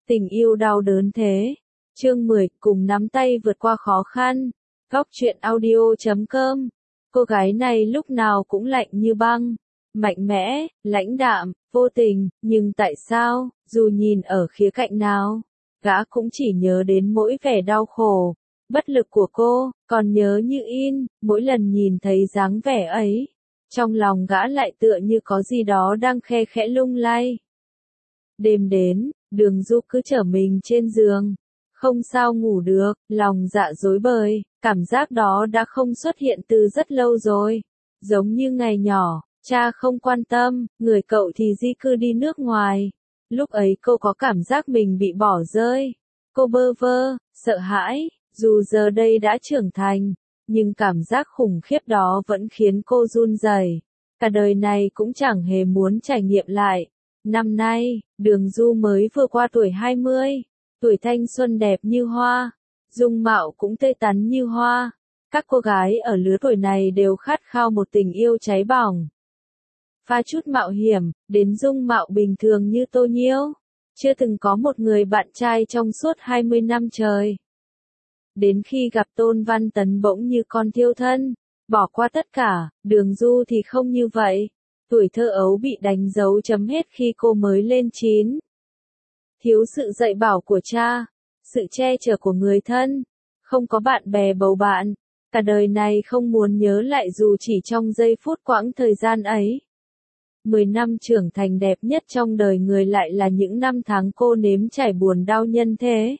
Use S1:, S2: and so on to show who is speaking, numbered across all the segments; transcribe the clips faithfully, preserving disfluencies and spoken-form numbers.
S1: Tình yêu đau đớn thế. Chương mười, cùng nắm tay vượt qua khó khăn. Góc truyện audio chấm com. Cô gái này lúc nào cũng lạnh như băng, mạnh mẽ, lãnh đạm, vô tình, nhưng tại sao, dù nhìn ở khía cạnh nào, gã cũng chỉ nhớ đến mỗi vẻ đau khổ, bất lực của cô, còn nhớ như in, mỗi lần nhìn thấy dáng vẻ ấy, trong lòng gã lại tựa như có gì đó đang khe khẽ lung lay. Đêm đến, Đường Du cứ trở mình trên giường, không sao ngủ được, lòng dạ rối bời, cảm giác đó đã không xuất hiện từ rất lâu rồi. Giống như ngày nhỏ, cha không quan tâm, người cậu thì di cư đi nước ngoài. Lúc ấy cô có cảm giác mình bị bỏ rơi. Cô bơ vơ, sợ hãi, dù giờ đây đã trưởng thành, nhưng cảm giác khủng khiếp đó vẫn khiến cô run rẩy. Cả đời này cũng chẳng hề muốn trải nghiệm lại. Năm nay, Đường Du mới vừa qua tuổi hai mươi. Tuổi thanh xuân đẹp như hoa, dung mạo cũng tươi tắn như hoa. Các cô gái ở lứa tuổi này đều khát khao một tình yêu cháy bỏng. Pha chút mạo hiểm, đến dung mạo bình thường như Tô Nhiêu. Chưa từng có một người bạn trai trong suốt hai mươi năm trời. Đến khi gặp Tôn Văn Tấn bỗng như con thiêu thân, bỏ qua tất cả, Đường Du thì không như vậy. Tuổi thơ ấu bị đánh dấu chấm hết khi cô mới lên chín. Thiếu sự dạy bảo của cha, sự che chở của người thân, không có bạn bè bầu bạn, cả đời này không muốn nhớ lại dù chỉ trong giây phút quãng thời gian ấy. Mười năm trưởng thành đẹp nhất trong đời người lại là những năm tháng cô nếm trải buồn đau nhân thế.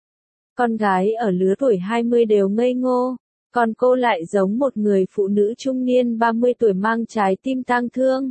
S1: Con gái ở lứa tuổi hai mươi đều ngây ngô, còn cô lại giống một người phụ nữ trung niên ba mươi tuổi mang trái tim tang thương.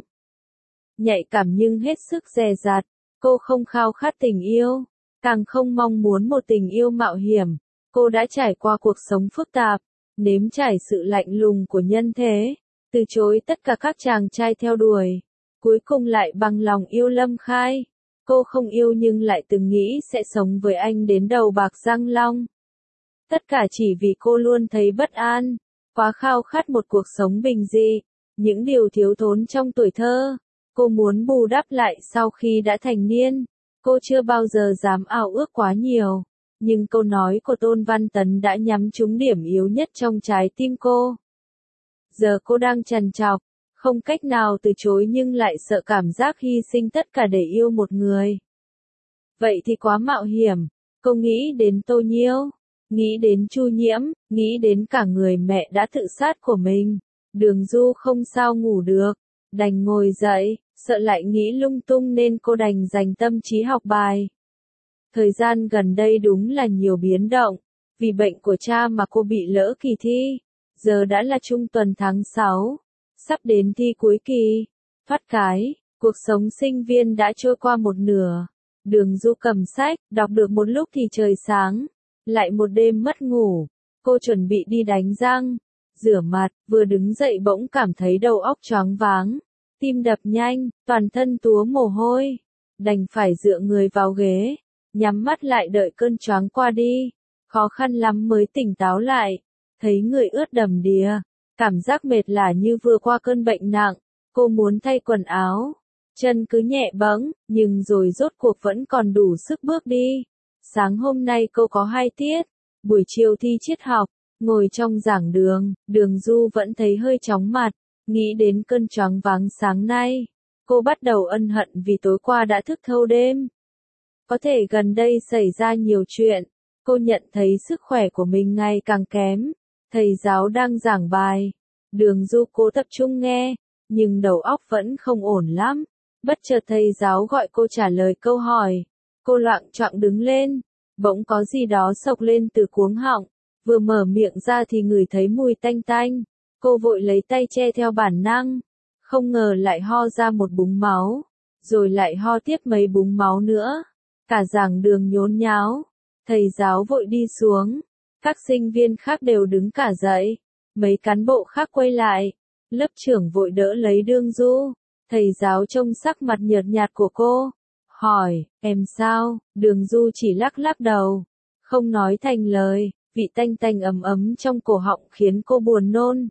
S1: Nhạy cảm nhưng hết sức dè dặt. Cô không khao khát tình yêu, càng không mong muốn một tình yêu mạo hiểm. Cô đã trải qua cuộc sống phức tạp, nếm trải sự lạnh lùng của nhân thế, từ chối tất cả các chàng trai theo đuổi. Cuối cùng lại bằng lòng yêu Lâm Khai. Cô không yêu nhưng lại từng nghĩ sẽ sống với anh đến đầu bạc răng long. Tất cả chỉ vì cô luôn thấy bất an, quá khao khát một cuộc sống bình dị, những điều thiếu thốn trong tuổi thơ. Cô muốn bù đắp lại sau khi đã thành niên. Cô chưa bao giờ dám ao ước quá nhiều. Nhưng câu nói của Tôn Văn Tấn đã nhắm trúng điểm yếu nhất trong trái tim cô. Giờ cô đang trằn trọc, không cách nào từ chối nhưng lại sợ cảm giác hy sinh tất cả để yêu một người. Vậy thì quá mạo hiểm. Cô nghĩ đến Tô Nhiêu, nghĩ đến Chu Nhiễm, nghĩ đến cả người mẹ đã tự sát của mình. Đường Du không sao ngủ được, đành ngồi dậy. Sợ lại nghĩ lung tung nên cô đành dành tâm trí học bài. Thời gian gần đây đúng là nhiều biến động. Vì bệnh của cha mà cô bị lỡ kỳ thi. Giờ đã là trung tuần tháng sáu. Sắp đến thi cuối kỳ. Phát cái, cuộc sống sinh viên đã trôi qua một nửa. Đường Du cầm sách, đọc được một lúc thì trời sáng. Lại một đêm mất ngủ. Cô chuẩn bị đi đánh răng, rửa mặt, vừa đứng dậy bỗng cảm thấy đầu óc choáng váng. Tim đập nhanh, toàn thân túa mồ hôi, đành phải dựa người vào ghế, nhắm mắt lại đợi cơn choáng qua đi, khó khăn lắm mới tỉnh táo lại, thấy người ướt đầm đìa, cảm giác mệt lả như vừa qua cơn bệnh nặng, cô muốn thay quần áo, chân cứ nhẹ bẫng, nhưng rồi rốt cuộc vẫn còn đủ sức bước đi. Sáng hôm nay cô có hai tiết, buổi chiều thi triết học, ngồi trong giảng đường, Đường Du vẫn thấy hơi chóng mặt. Nghĩ đến cơn choáng váng sáng nay, cô bắt đầu ân hận vì tối qua đã thức thâu đêm. Có thể gần đây xảy ra nhiều chuyện, cô nhận thấy sức khỏe của mình ngày càng kém. Thầy giáo đang giảng bài, Đường Du cố tập trung nghe, nhưng đầu óc vẫn không ổn lắm. Bất chợt thầy giáo gọi cô trả lời câu hỏi, cô loạng choạng đứng lên, bỗng có gì đó xộc lên từ cuống họng, vừa mở miệng ra thì ngửi thấy mùi tanh tanh. Cô vội lấy tay che theo bản năng, không ngờ lại ho ra một búng máu, rồi lại ho tiếp mấy búng máu nữa. Cả giảng đường nhốn nháo, thầy giáo vội đi xuống, các sinh viên khác đều đứng cả dậy, mấy cán bộ khác quay lại, lớp trưởng vội đỡ lấy Đường Du, thầy giáo trông sắc mặt nhợt nhạt của cô, hỏi, em sao? Đường Du chỉ lắc lắc đầu, không nói thành lời, vị tanh tanh ấm ấm trong cổ họng khiến cô buồn nôn.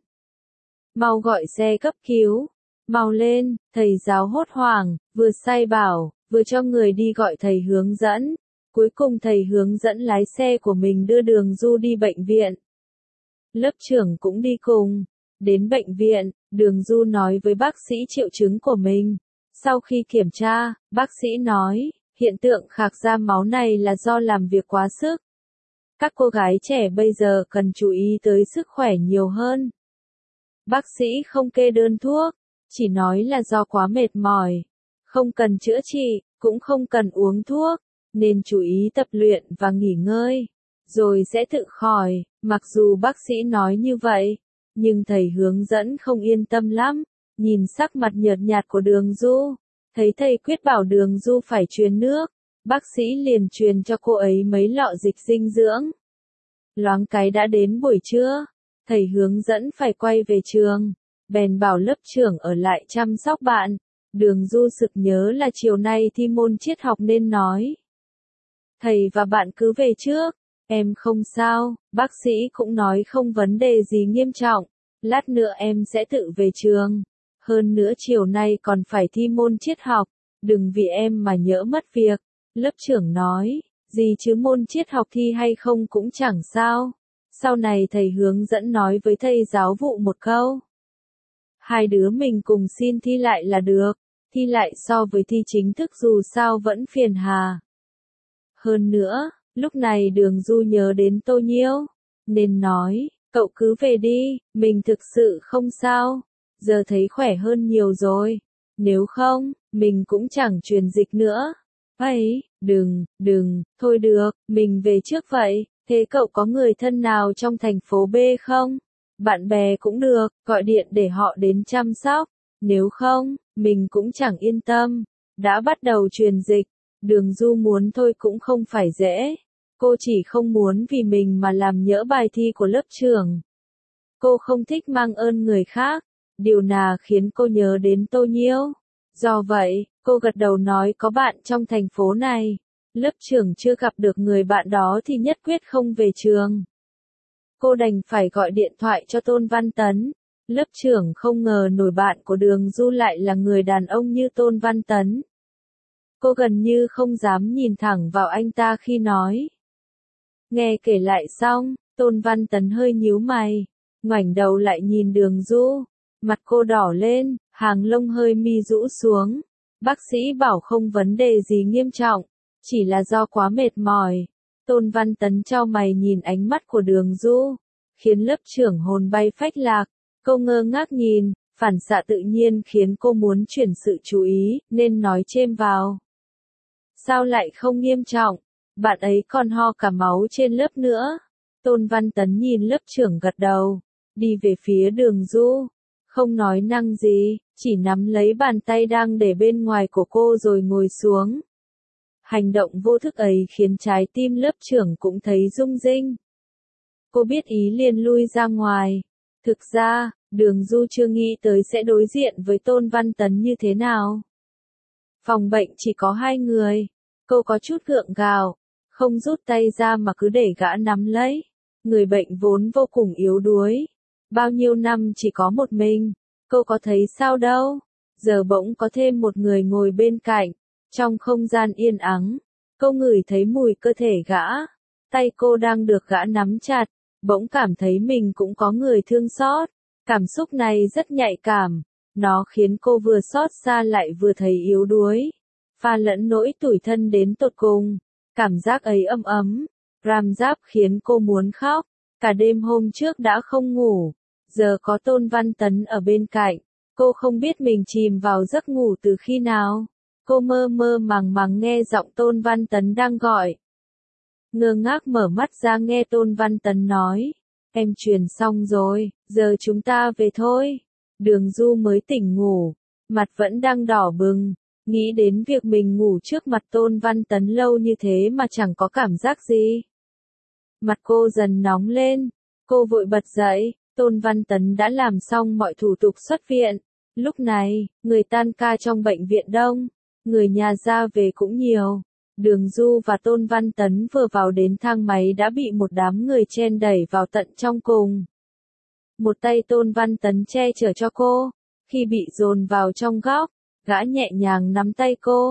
S1: Mau gọi xe cấp cứu, mau lên, thầy giáo hốt hoảng, vừa sai bảo, vừa cho người đi gọi thầy hướng dẫn. Cuối cùng thầy hướng dẫn lái xe của mình đưa Đường Du đi bệnh viện. Lớp trưởng cũng đi cùng. Đến bệnh viện, Đường Du nói với bác sĩ triệu chứng của mình. Sau khi kiểm tra, bác sĩ nói, hiện tượng khạc ra máu này là do làm việc quá sức. Các cô gái trẻ bây giờ cần chú ý tới sức khỏe nhiều hơn. Bác sĩ không kê đơn thuốc, chỉ nói là do quá mệt mỏi. Không cần chữa trị, cũng không cần uống thuốc, nên chú ý tập luyện và nghỉ ngơi, rồi sẽ tự khỏi. Mặc dù bác sĩ nói như vậy, nhưng thầy hướng dẫn không yên tâm lắm, nhìn sắc mặt nhợt nhạt của Đường Du, thấy thầy quyết bảo Đường Du phải truyền nước, bác sĩ liền truyền cho cô ấy mấy lọ dịch dinh dưỡng. Loáng cái đã đến buổi trưa, thầy hướng dẫn phải quay về trường, bèn bảo lớp trưởng ở lại chăm sóc bạn. Đường Du sực nhớ là chiều nay thi môn triết học nên nói. Thầy và bạn cứ về trước, em không sao, bác sĩ cũng nói không vấn đề gì nghiêm trọng, lát nữa em sẽ tự về trường. Hơn nữa chiều nay còn phải thi môn triết học, đừng vì em mà nhỡ mất việc. Lớp trưởng nói, gì chứ môn triết học thi hay không cũng chẳng sao. Sau này thầy hướng dẫn nói với thầy giáo vụ một câu. Hai đứa mình cùng xin thi lại là được, thi lại so với thi chính thức dù sao vẫn phiền hà. Hơn nữa, lúc này Đường Du nhớ đến Tô Nhiêu, nên nói, cậu cứ về đi, mình thực sự không sao, giờ thấy khỏe hơn nhiều rồi, nếu không, mình cũng chẳng truyền dịch nữa. Ấy, đừng, đừng, thôi được, mình về trước vậy, thế cậu có người thân nào trong thành phố B không? Bạn bè cũng được, gọi điện để họ đến chăm sóc, nếu không, mình cũng chẳng yên tâm. Đã bắt đầu truyền dịch, Đường Du muốn thôi cũng không phải dễ. Cô chỉ không muốn vì mình mà làm nhỡ bài thi của lớp trưởng. Cô không thích mang ơn người khác, điều nào khiến cô nhớ đến Tô Nhiêu. Do vậy, cô gật đầu nói có bạn trong thành phố này. Lớp trưởng chưa gặp được người bạn đó thì nhất quyết không về trường. Cô đành phải gọi điện thoại cho Tôn Văn Tấn. Lớp trưởng không ngờ nổi bạn của Đường Du lại là người đàn ông như Tôn Văn Tấn. Cô gần như không dám nhìn thẳng vào anh ta khi nói. Nghe kể lại xong, Tôn Văn Tấn hơi nhíu mày, ngoảnh đầu lại nhìn Đường Du, mặt cô đỏ lên, hàng lông hơi mi rũ xuống. Bác sĩ bảo không vấn đề gì nghiêm trọng, chỉ là do quá mệt mỏi. Tôn Văn Tấn chau mày nhìn ánh mắt của Đường Du, khiến lớp trưởng hồn bay phách lạc. Cô ngơ ngác nhìn, phản xạ tự nhiên khiến cô muốn chuyển sự chú ý, nên nói chêm vào. Sao lại không nghiêm trọng? Bạn ấy còn ho cả máu trên lớp nữa. Tôn Văn Tấn nhìn lớp trưởng gật đầu, đi về phía Đường Du, không nói năng gì, chỉ nắm lấy bàn tay đang để bên ngoài của cô rồi ngồi xuống. Hành động vô thức ấy khiến trái tim lớp trưởng cũng thấy rung rinh. Cô biết ý liền lui ra ngoài. Thực ra, Đường Du chưa nghĩ tới sẽ đối diện với Tôn Văn Tấn như thế nào. Phòng bệnh chỉ có hai người. Cô có chút gượng gạo, không rút tay ra mà cứ để gã nắm lấy. Người bệnh vốn vô cùng yếu đuối. Bao nhiêu năm chỉ có một mình. Cô có thấy sao đâu. Giờ bỗng có thêm một người ngồi bên cạnh. Trong không gian yên ắng, cô ngửi thấy mùi cơ thể gã. Tay cô đang được gã nắm chặt. Bỗng cảm thấy mình cũng có người thương xót. Cảm xúc này rất nhạy cảm. Nó khiến cô vừa xót xa lại vừa thấy yếu đuối. Pha lẫn nỗi tủi thân đến tột cùng. Cảm giác ấy ấm ấm, ram ráp khiến cô muốn khóc. Cả đêm hôm trước đã không ngủ. Giờ có Tôn Văn Tấn ở bên cạnh. Cô không biết mình chìm vào giấc ngủ từ khi nào. Cô mơ mơ màng màng nghe giọng Tôn Văn Tấn đang gọi. Ngơ ngác mở mắt ra nghe Tôn Văn Tấn nói. Em truyền xong rồi, giờ chúng ta về thôi. Đường Du mới tỉnh ngủ, mặt vẫn đang đỏ bừng. Nghĩ đến việc mình ngủ trước mặt Tôn Văn Tấn lâu như thế mà chẳng có cảm giác gì. Mặt cô dần nóng lên, cô vội bật dậy, Tôn Văn Tấn đã làm xong mọi thủ tục xuất viện. Lúc này, người tan ca trong bệnh viện đông, người nhà ra về cũng nhiều. Đường Du và Tôn Văn Tấn vừa vào đến thang máy đã bị một đám người chen đẩy vào tận trong cùng. Một tay Tôn Văn Tấn che chở cho cô, khi bị dồn vào trong góc, gã nhẹ nhàng nắm tay cô,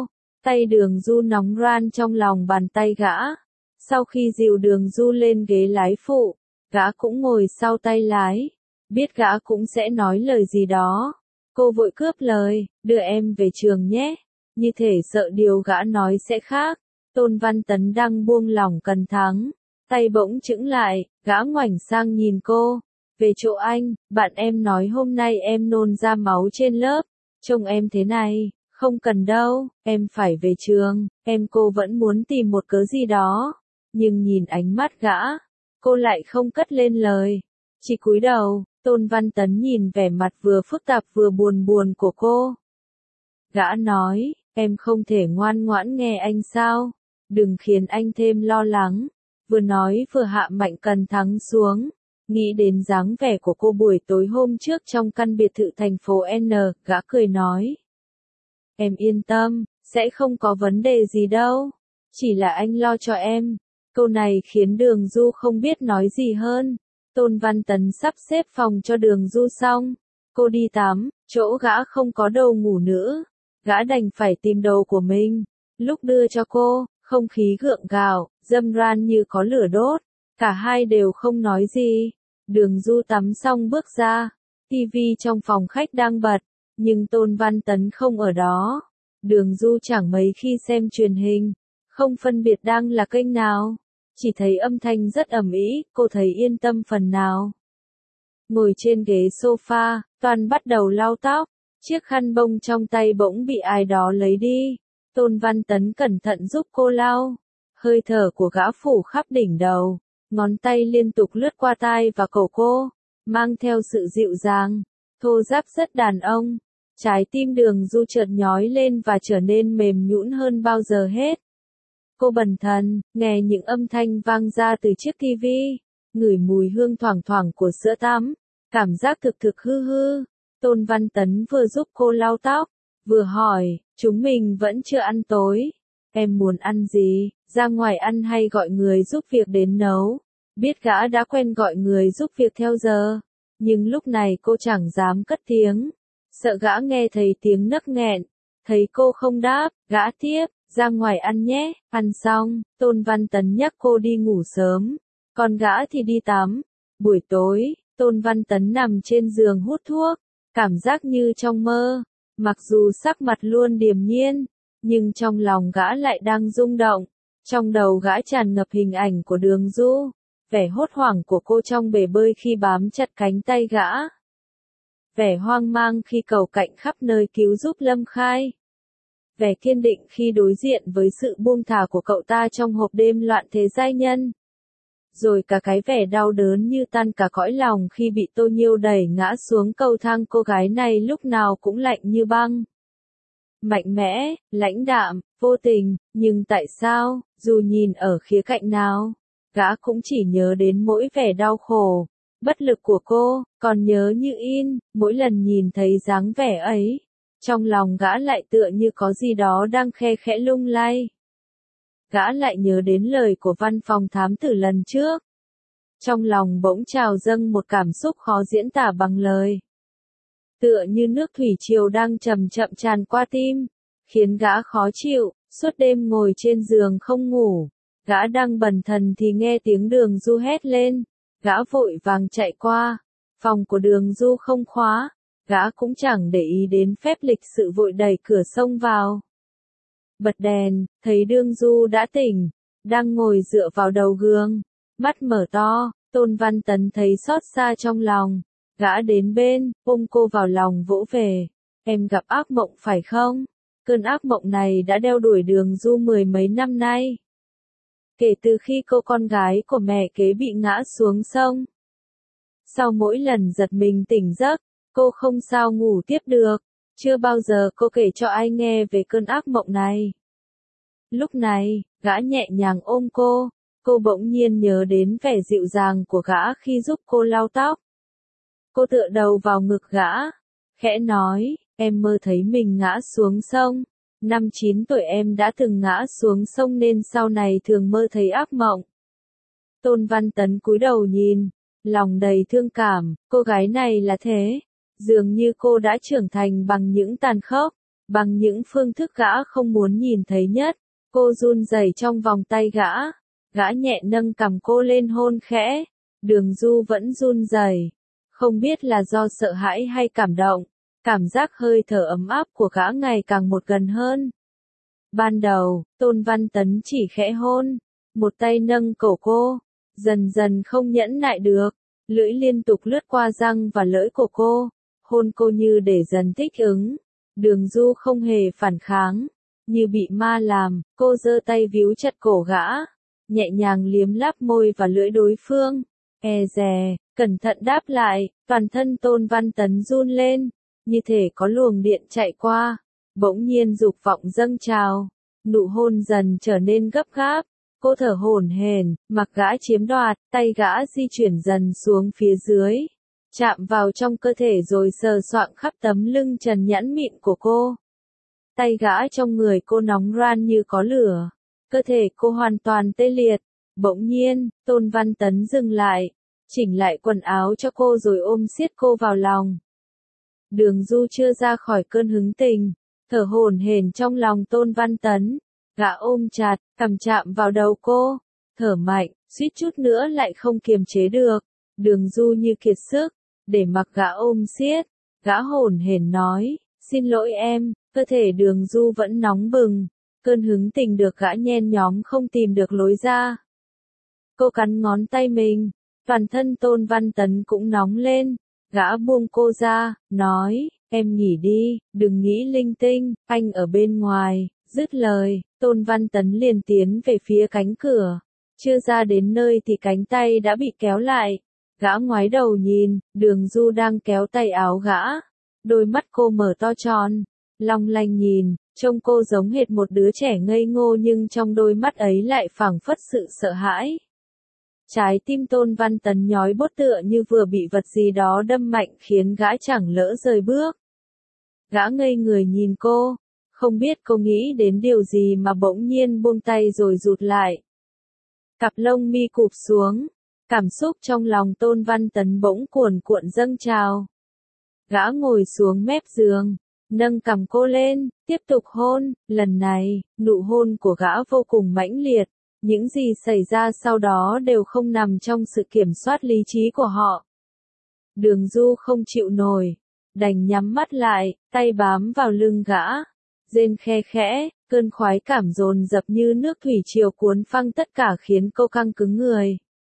S1: Tay Đường Du nóng ran trong lòng bàn tay gã. Sau khi dìu Đường Du lên ghế lái phụ, gã cũng ngồi sau tay lái. Biết gã cũng sẽ nói lời gì đó. Cô vội cướp lời, đưa em về trường nhé. Như thể sợ điều gã nói sẽ khác. Tôn Văn Tấn đang buông lỏng cần thắng. Tay bỗng chững lại, gã ngoảnh sang nhìn cô. Về chỗ anh, bạn em nói hôm nay em nôn ra máu trên lớp. Trông em thế này, không cần đâu, em phải về trường. Em cô vẫn muốn tìm một cớ gì đó. Nhưng nhìn ánh mắt gã, cô lại không cất lên lời. Chỉ cúi đầu. Tôn Văn Tấn nhìn vẻ mặt vừa phức tạp vừa buồn buồn của cô. Gã nói, em không thể ngoan ngoãn nghe anh sao? Đừng khiến anh thêm lo lắng. Vừa nói vừa hạ mạnh cần thắng xuống. Nghĩ đến dáng vẻ của cô buổi tối hôm trước trong căn biệt thự thành phố N, gã cười nói. Em yên tâm, sẽ không có vấn đề gì đâu. Chỉ là anh lo cho em. Câu này khiến Đường Du không biết nói gì hơn. Tôn Văn Tấn sắp xếp phòng cho Đường Du xong. Cô đi tắm, chỗ gã không có đồ ngủ nữa. Gã đành phải tìm đồ của mình. Lúc đưa cho cô, không khí gượng gạo, dâm ran như có lửa đốt. Cả hai đều không nói gì. Đường Du tắm xong bước ra. Tivi trong phòng khách đang bật. Nhưng Tôn Văn Tấn không ở đó. Đường Du chẳng mấy khi xem truyền hình. Không phân biệt đang là kênh nào. Chỉ thấy âm thanh rất ầm ĩ, cô thấy yên tâm phần nào. Ngồi trên ghế sofa, Toàn bắt đầu lau tóc. Chiếc khăn bông trong tay bỗng bị ai đó lấy đi. Tôn Văn Tấn cẩn thận giúp cô lau. Hơi thở của gã phủ khắp đỉnh đầu. Ngón tay liên tục lướt qua tai và cổ cô. Mang theo sự dịu dàng. Thô ráp rất đàn ông. Trái tim Đường Du chợt nhói lên và trở nên mềm nhũn hơn bao giờ hết. Cô bần thần, nghe những âm thanh vang ra từ chiếc tivi, ngửi mùi hương thoảng thoảng của sữa tắm, cảm giác thực thực hư hư. Tôn Văn Tấn vừa giúp cô lau tóc, vừa hỏi, chúng mình vẫn chưa ăn tối. Em muốn ăn gì, ra ngoài ăn hay gọi người giúp việc đến nấu? Biết gã đã quen gọi người giúp việc theo giờ, nhưng lúc này cô chẳng dám cất tiếng, sợ gã nghe thấy tiếng nấc nghẹn. Thấy cô không đáp, gã tiếp. Ra ngoài ăn nhé, ăn xong, Tôn Văn Tấn nhắc cô đi ngủ sớm, còn gã thì đi tắm. Buổi tối, Tôn Văn Tấn nằm trên giường hút thuốc, cảm giác như trong mơ, mặc dù sắc mặt luôn điềm nhiên, nhưng trong lòng gã lại đang rung động. Trong đầu gã tràn ngập hình ảnh của Đường Du, vẻ hốt hoảng của cô trong bể bơi khi bám chặt cánh tay gã. Vẻ hoang mang khi cầu cạnh khắp nơi cứu giúp Lâm Khai. Vẻ kiên định khi đối diện với sự buông thả của cậu ta trong hộp đêm loạn thế giai nhân. Rồi cả cái vẻ đau đớn như tan cả cõi lòng khi bị Tô Nhiêu đẩy ngã xuống cầu thang. Cô gái này lúc nào cũng lạnh như băng. Mạnh mẽ, lãnh đạm, vô tình, nhưng tại sao, dù nhìn ở khía cạnh nào, gã cũng chỉ nhớ đến mỗi vẻ đau khổ, bất lực của cô, còn nhớ như in, mỗi lần nhìn thấy dáng vẻ ấy. Trong lòng gã lại tựa như có gì đó đang khe khẽ lung lay. Gã lại nhớ đến lời của văn phòng thám tử lần trước. Trong lòng bỗng trào dâng một cảm xúc khó diễn tả bằng lời. Tựa như nước thủy triều đang chậm chậm tràn qua tim, khiến gã khó chịu, suốt đêm ngồi trên giường không ngủ. Gã đang bần thần thì nghe tiếng Đường Du hét lên. Gã vội vàng chạy qua. Phòng của Đường Du không khóa. Gã cũng chẳng để ý đến phép lịch sự vội đẩy cửa xông vào. Bật đèn, thấy Đường Du đã tỉnh, đang ngồi dựa vào đầu gương, mắt mở to. Tôn Văn Tấn thấy xót xa trong lòng. Gã đến bên, ôm cô vào lòng vỗ về. Em gặp ác mộng phải không? Cơn ác mộng này đã đeo đuổi Đường Du mười mấy năm nay. Kể từ khi cô con gái của mẹ kế bị ngã xuống sông. Sau mỗi lần giật mình tỉnh giấc, cô không sao ngủ tiếp được. Chưa bao giờ cô kể cho ai nghe về cơn ác mộng này. Lúc này, gã nhẹ nhàng ôm cô. Cô bỗng nhiên nhớ đến vẻ dịu dàng của gã khi giúp cô lau tóc. Cô tựa đầu vào ngực gã, khẽ nói, em mơ thấy mình ngã xuống sông. Năm chín tuổi em đã từng ngã xuống sông nên sau này thường mơ thấy ác mộng. Tôn Văn Tấn cúi đầu nhìn, lòng đầy thương cảm, cô gái này là thế. Dường như cô đã trưởng thành bằng những tàn khốc, bằng những phương thức gã không muốn nhìn thấy nhất. Cô run rẩy trong vòng tay gã. Gã nhẹ nâng cằm cô lên hôn khẽ. Đường Du vẫn run rẩy. Không biết là do sợ hãi hay cảm động. Cảm giác hơi thở ấm áp của gã ngày càng một gần hơn. Ban đầu, Tôn Văn Tấn chỉ khẽ hôn. Một tay nâng cổ cô. Dần dần không nhẫn nại được. Lưỡi liên tục lướt qua răng và lưỡi của cô. Hôn cô như để dần thích ứng. Đường Du không hề phản kháng. Như bị ma làm, cô giơ tay víu chặt cổ gã. Nhẹ nhàng liếm láp môi và lưỡi đối phương. E dè, cẩn thận đáp lại, toàn thân Tôn Văn Tấn run lên. Như thể có luồng điện chạy qua. Bỗng nhiên dục vọng dâng trào. Nụ hôn dần trở nên gấp gáp. Cô thở hổn hển, mặc gã chiếm đoạt, tay gã di chuyển dần xuống phía dưới. Chạm vào trong cơ thể rồi sờ soạng khắp tấm lưng trần nhẵn mịn của cô. Tay gã trong người cô nóng ran như có lửa. Cơ thể cô hoàn toàn tê liệt. Bỗng nhiên, Tôn Văn Tấn dừng lại. Chỉnh lại quần áo cho cô rồi ôm siết cô vào lòng. Đường Du chưa ra khỏi cơn hứng tình. Thở hổn hển trong lòng Tôn Văn Tấn. Gã ôm chặt, cằm chạm vào đầu cô. Thở mạnh, suýt chút nữa lại không kiềm chế được. Đường Du như kiệt sức. Để mặc gã ôm siết. Gã hổn hển nói, xin lỗi em. Cơ thể Đường Du vẫn nóng bừng. Cơn hứng tình được gã nhen nhóm không tìm được lối ra. Cô cắn ngón tay mình. Toàn thân Tôn Văn Tấn cũng nóng lên. Gã buông cô ra, nói, em nghỉ đi, đừng nghĩ linh tinh, anh ở bên ngoài. Dứt lời, Tôn Văn Tấn liền tiến về phía cánh cửa. Chưa ra đến nơi thì cánh tay đã bị kéo lại. Gã ngoái đầu nhìn, Đường Du đang kéo tay áo gã. Đôi mắt cô mở to tròn, long lanh nhìn, trông cô giống hệt một đứa trẻ ngây ngô nhưng trong đôi mắt ấy lại phảng phất sự sợ hãi. Trái tim Tôn Văn Tấn nhói bốt tựa như vừa bị vật gì đó đâm mạnh khiến gã chẳng lỡ rời bước. Gã ngây người nhìn cô, không biết cô nghĩ đến điều gì mà bỗng nhiên buông tay rồi rụt lại. Cặp lông mi cụp xuống, cảm xúc trong lòng Tôn Văn Tấn bỗng cuồn cuộn dâng trào. Gã ngồi xuống mép giường, nâng cằm cô lên, tiếp tục hôn, lần này, nụ hôn của gã vô cùng mãnh liệt. Những gì xảy ra sau đó đều không nằm trong sự kiểm soát lý trí của họ. Đường Du không chịu nổi, đành nhắm mắt lại, tay bám vào lưng gã. Rên khe khẽ, cơn khoái cảm dồn dập như nước thủy triều cuốn phăng tất cả khiến cô căng cứng người.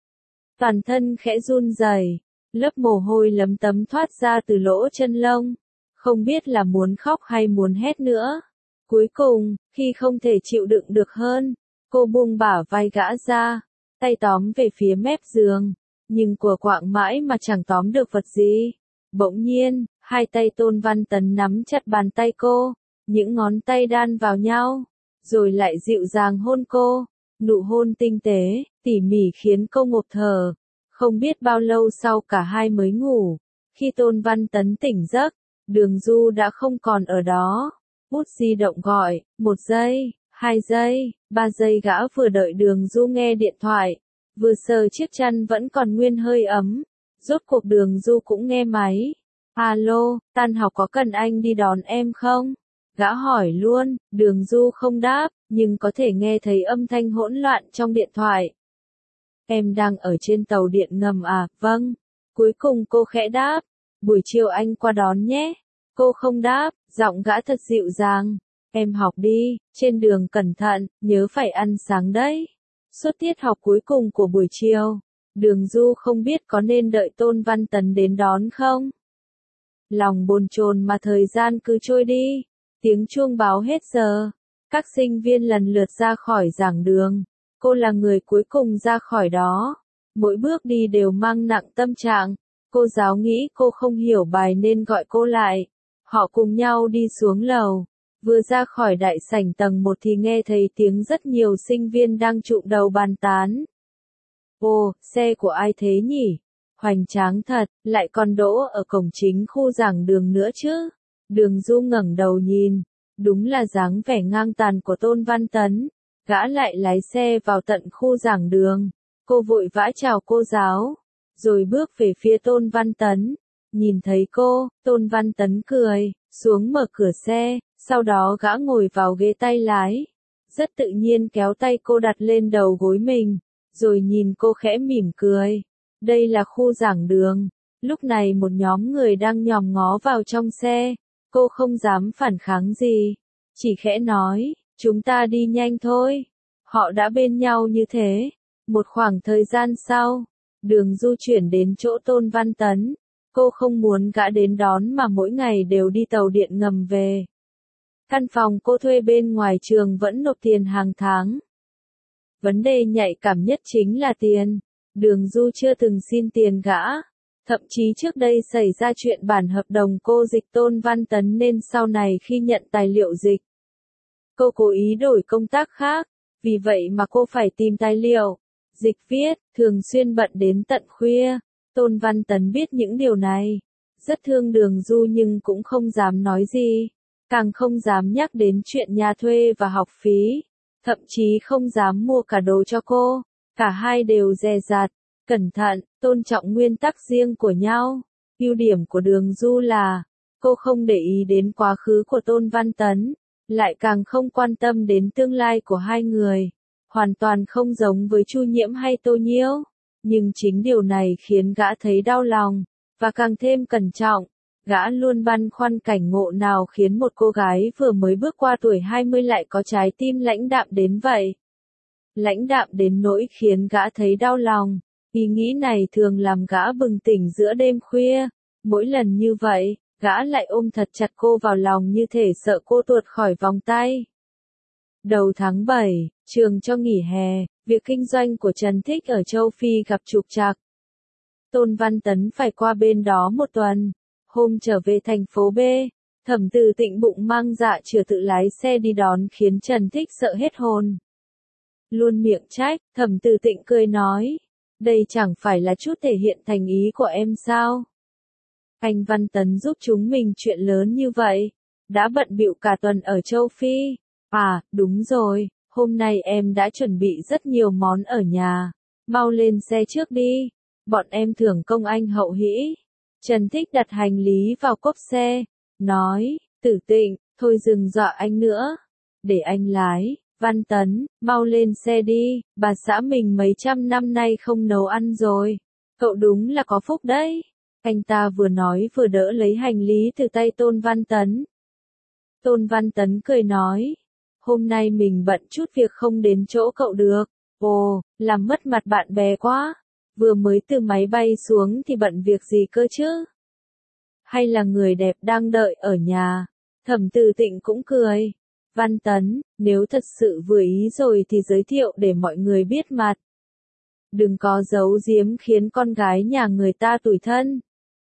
S1: Toàn thân khẽ run rẩy, lớp mồ hôi lấm tấm thoát ra từ lỗ chân lông. Không biết là muốn khóc hay muốn hét nữa. Cuối cùng, khi không thể chịu đựng được hơn, cô buông bả vai gã ra, tay tóm về phía mép giường, nhưng của quạng mãi mà chẳng tóm được vật gì. Bỗng nhiên, hai tay Tôn Văn Tấn nắm chặt bàn tay cô, những ngón tay đan vào nhau, rồi lại dịu dàng hôn cô. Nụ hôn tinh tế, tỉ mỉ khiến cô ngộp thở. Không biết bao lâu sau cả hai mới ngủ. Khi Tôn Văn Tấn tỉnh giấc, Đường Du đã không còn ở đó. Bút di động gọi, một giây, hai giây, ba giây gã vừa đợi Đường Du nghe điện thoại, vừa sờ chiếc chăn vẫn còn nguyên hơi ấm. Rốt cuộc Đường Du cũng nghe máy. Alo, tan học có cần anh đi đón em không? Gã hỏi luôn, Đường Du không đáp, nhưng có thể nghe thấy âm thanh hỗn loạn trong điện thoại. Em đang ở trên tàu điện ngầm à? Vâng. Cuối cùng cô khẽ đáp, buổi chiều anh qua đón nhé. Cô không đáp, giọng gã thật dịu dàng. Em học đi, trên đường cẩn thận, nhớ phải ăn sáng đấy. Suốt tiết học cuối cùng của buổi chiều, Đường Du không biết có nên đợi Tôn Văn Tấn đến đón không. Lòng bồn chồn mà thời gian cứ trôi đi. Tiếng chuông báo hết giờ. Các sinh viên lần lượt ra khỏi giảng đường. Cô là người cuối cùng ra khỏi đó. Mỗi bước đi đều mang nặng tâm trạng. Cô giáo nghĩ cô không hiểu bài nên gọi cô lại. Họ cùng nhau đi xuống lầu. Vừa ra khỏi đại sảnh tầng một thì nghe thấy tiếng rất nhiều sinh viên đang trụm đầu bàn tán. Ồ, xe của ai thế nhỉ? Hoành tráng thật, lại còn đỗ ở cổng chính khu giảng đường nữa chứ. Đường Du ngẩng đầu nhìn, đúng là dáng vẻ ngang tàn của Tôn Văn Tấn. Gã lại lái xe vào tận khu giảng đường. Cô vội vã chào cô giáo, rồi bước về phía Tôn Văn Tấn. Nhìn thấy cô, Tôn Văn Tấn cười, xuống mở cửa xe, Sau đó gã ngồi vào ghế tay lái, rất tự nhiên kéo tay cô đặt lên đầu gối mình, rồi nhìn cô khẽ mỉm cười. Đây là khu giảng đường. Lúc này một nhóm người đang nhòm ngó vào trong xe, cô không dám phản kháng gì, chỉ khẽ nói, chúng ta đi nhanh thôi. Họ đã bên nhau như thế. Một khoảng thời gian sau, Đường Du chuyển đến chỗ Tôn Văn Tấn. Cô không muốn gã đến đón mà mỗi ngày đều đi tàu điện ngầm về. Căn phòng cô thuê bên ngoài trường vẫn nộp tiền hàng tháng. Vấn đề nhạy cảm nhất chính là tiền. Đường Du chưa từng xin tiền gã. Thậm chí trước đây xảy ra chuyện bản hợp đồng cô dịch Tôn Văn Tấn nên sau này khi nhận tài liệu dịch, cô cố ý đổi công tác khác. Vì vậy mà cô phải tìm tài liệu, dịch viết, thường xuyên bận đến tận khuya. Tôn Văn Tấn biết những điều này. Rất thương Đường Du nhưng cũng không dám nói gì. Càng không dám nhắc đến chuyện nhà thuê và học phí. Thậm chí không dám mua cả đồ cho cô. Cả hai đều dè dặt, cẩn thận, tôn trọng nguyên tắc riêng của nhau. Ưu điểm của Đường Du là, cô không để ý đến quá khứ của Tôn Văn Tấn, lại càng không quan tâm đến tương lai của hai người. Hoàn toàn không giống với Chu Nhiễm hay Tô Nhiễu. Nhưng chính điều này khiến gã thấy đau lòng, và càng thêm cẩn trọng. Gã luôn băn khoăn cảnh ngộ nào khiến một cô gái vừa mới bước qua tuổi hai mươi lại có trái tim lãnh đạm đến vậy. Lãnh đạm đến nỗi khiến gã thấy đau lòng. Ý nghĩ này thường làm gã bừng tỉnh giữa đêm khuya. Mỗi lần như vậy, gã lại ôm thật chặt cô vào lòng như thể sợ cô tuột khỏi vòng tay. Đầu tháng bảy, trường cho nghỉ hè, việc kinh doanh của Trần Thích ở châu Phi gặp trục trặc. Tôn Văn Tấn phải qua bên đó một tuần. Hôm trở về thành phố B, Thẩm Từ Tịnh bụng mang dạ chửa tự lái xe đi đón khiến Trần Thích sợ hết hồn. Luôn miệng trách, Thẩm Từ Tịnh cười nói, đây chẳng phải là chút thể hiện thành ý của em sao? Anh Văn Tấn giúp chúng mình chuyện lớn như vậy, đã bận bịu cả tuần ở châu Phi. À, đúng rồi, hôm nay em đã chuẩn bị rất nhiều món ở nhà, mau lên xe trước đi, bọn em thưởng công anh hậu hĩ. Trần Thích đặt hành lý vào cốp xe, nói, Tử Tịnh, thôi đừng dọa anh nữa, để anh lái. Văn Tấn, mau lên xe đi, bà xã mình mấy trăm năm nay không nấu ăn rồi. Cậu đúng là có phúc đấy. Anh ta vừa nói vừa đỡ lấy hành lý từ tay Tôn Văn Tấn. Tôn Văn Tấn cười nói, hôm nay mình bận chút việc không đến chỗ cậu được. Ồ, làm mất mặt bạn bè quá. Vừa mới từ máy bay xuống thì bận việc gì cơ chứ? Hay là người đẹp đang đợi ở nhà? Thẩm Từ Tịnh cũng cười. Văn Tấn, nếu thật sự vừa ý rồi thì giới thiệu để mọi người biết mặt. Đừng có giấu giếm khiến con gái nhà người ta tủi thân.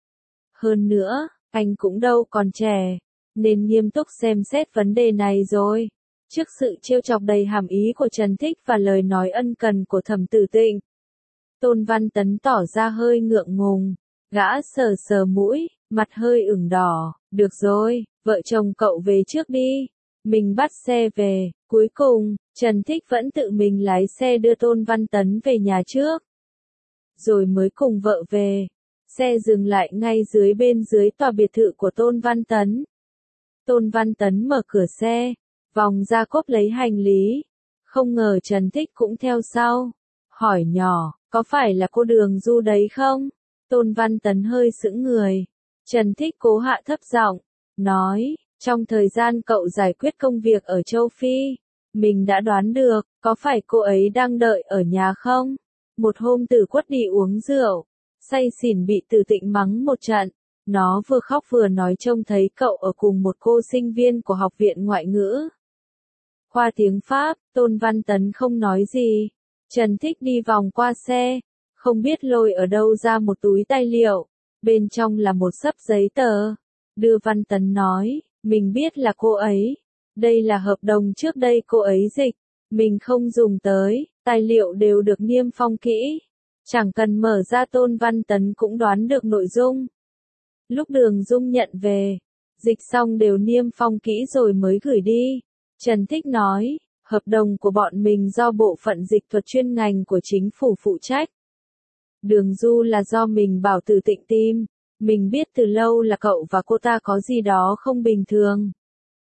S1: Hơn nữa, anh cũng đâu còn trẻ, nên nghiêm túc xem xét vấn đề này rồi. Trước sự trêu chọc đầy hàm ý của Trần Thích và lời nói ân cần của Thẩm Từ Tịnh, Tôn Văn Tấn tỏ ra hơi ngượng ngùng. Gã sờ sờ mũi, mặt hơi ửng đỏ. Được rồi, vợ chồng cậu về trước đi. Mình bắt xe về. Cuối cùng, Trần Thích vẫn tự mình lái xe đưa Tôn Văn Tấn về nhà trước. Rồi mới cùng vợ về. Xe dừng lại ngay dưới bên dưới tòa biệt thự của Tôn Văn Tấn. Tôn Văn Tấn mở cửa xe, vòng ra cốp lấy hành lý. Không ngờ Trần Thích cũng theo sau. Hỏi nhỏ, có phải là cô Đường Du đấy không? Tôn Văn Tấn hơi sững người. Trần Thích cố hạ thấp giọng, nói, trong thời gian cậu giải quyết công việc ở châu Phi, mình đã đoán được, có phải cô ấy đang đợi ở nhà không? Một hôm Tử Quất đi uống rượu, say xỉn bị Tử Tịnh mắng một trận. Nó vừa khóc vừa nói trông thấy cậu ở cùng một cô sinh viên của học viện ngoại ngữ. Khoa tiếng Pháp, Tôn Văn Tấn không nói gì. Trần Thích đi vòng qua xe, không biết lôi ở đâu ra một túi tài liệu, bên trong là một xấp giấy tờ. Đưa Văn Tấn nói, mình biết là cô ấy, đây là hợp đồng trước đây cô ấy dịch, mình không dùng tới, tài liệu đều được niêm phong kỹ. Chẳng cần mở ra Tôn Văn Tấn cũng đoán được nội dung. Lúc Đường Dung nhận về, dịch xong đều niêm phong kỹ rồi mới gửi đi. Trần Thích nói, hợp đồng của bọn mình do bộ phận dịch thuật chuyên ngành của chính phủ phụ trách. Đường Du là do mình bảo Từ Tịnh tìm, mình biết từ lâu là cậu và cô ta có gì đó không bình thường.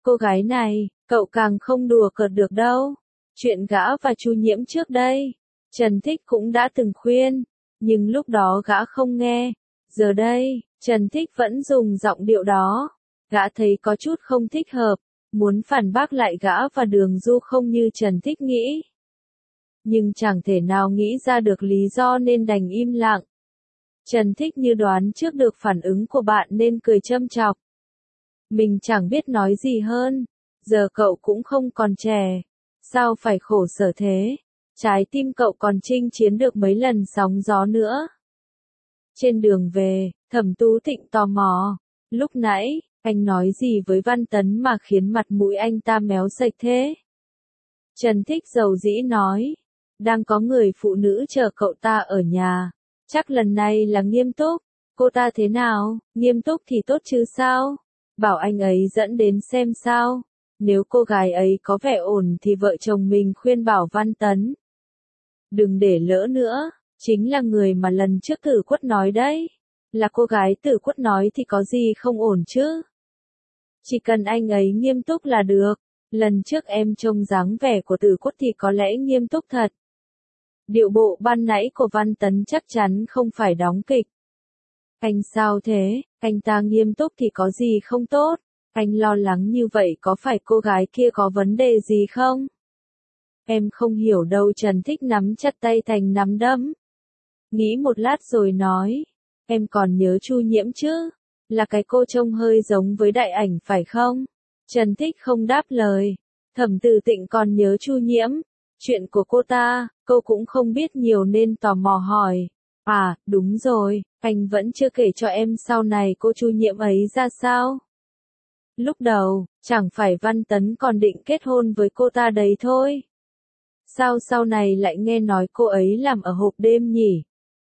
S1: Cô gái này, cậu càng không đùa cợt được đâu. Chuyện gã và Chu Nhiễm trước đây, Trần Thích cũng đã từng khuyên, nhưng lúc đó gã không nghe. Giờ đây, Trần Thích vẫn dùng giọng điệu đó. Gã thấy có chút không thích hợp, muốn phản bác lại gã và Đường Du không như Trần Thích nghĩ. Nhưng chẳng thể nào nghĩ ra được lý do nên đành im lặng. Trần Thích như đoán trước được phản ứng của bạn nên cười châm chọc. Mình chẳng biết nói gì hơn, giờ cậu cũng không còn trẻ, sao phải khổ sở thế, trái tim cậu còn chinh chiến được mấy lần sóng gió nữa. Trên đường về, Thẩm Tú Tịnh tò mò, lúc nãy, anh nói gì với Văn Tấn mà khiến mặt mũi anh ta méo sạch thế? Trần Thích dầu dĩ nói, đang có người phụ nữ chờ cậu ta ở nhà, chắc lần này là nghiêm túc, cô ta thế nào, nghiêm túc thì tốt chứ sao? Bảo anh ấy dẫn đến xem sao, nếu cô gái ấy có vẻ ổn thì vợ chồng mình khuyên bảo Văn Tấn. Đừng để lỡ nữa, chính là người mà lần trước Tử Quất nói đấy, là cô gái Tử Quất nói thì có gì không ổn chứ. Chỉ cần anh ấy nghiêm túc là được, lần trước em trông dáng vẻ của Tử Quất thì có lẽ nghiêm túc thật. Điệu bộ ban nãy của Văn Tấn chắc chắn không phải đóng kịch. Anh sao thế, anh ta nghiêm túc thì có gì không tốt, anh lo lắng như vậy có phải cô gái kia có vấn đề gì không? Em không hiểu đâu. Trần Thích nắm chặt tay thành nắm đấm. Nghĩ một lát rồi nói, em còn nhớ Chu Nhiễm chứ, là cái cô trông hơi giống với Đại Ảnh phải không? Trần Thích không đáp lời. Thẩm Từ Tịnh còn nhớ Chu Nhiễm, chuyện của cô ta, cô cũng không biết nhiều nên tò mò hỏi. À, đúng rồi, anh vẫn chưa kể cho em sau này cô Chu Nhiễm ấy ra sao. Lúc đầu, chẳng phải Văn Tấn còn định kết hôn với cô ta đấy thôi. Sao sau này lại nghe nói cô ấy làm ở hộp đêm nhỉ?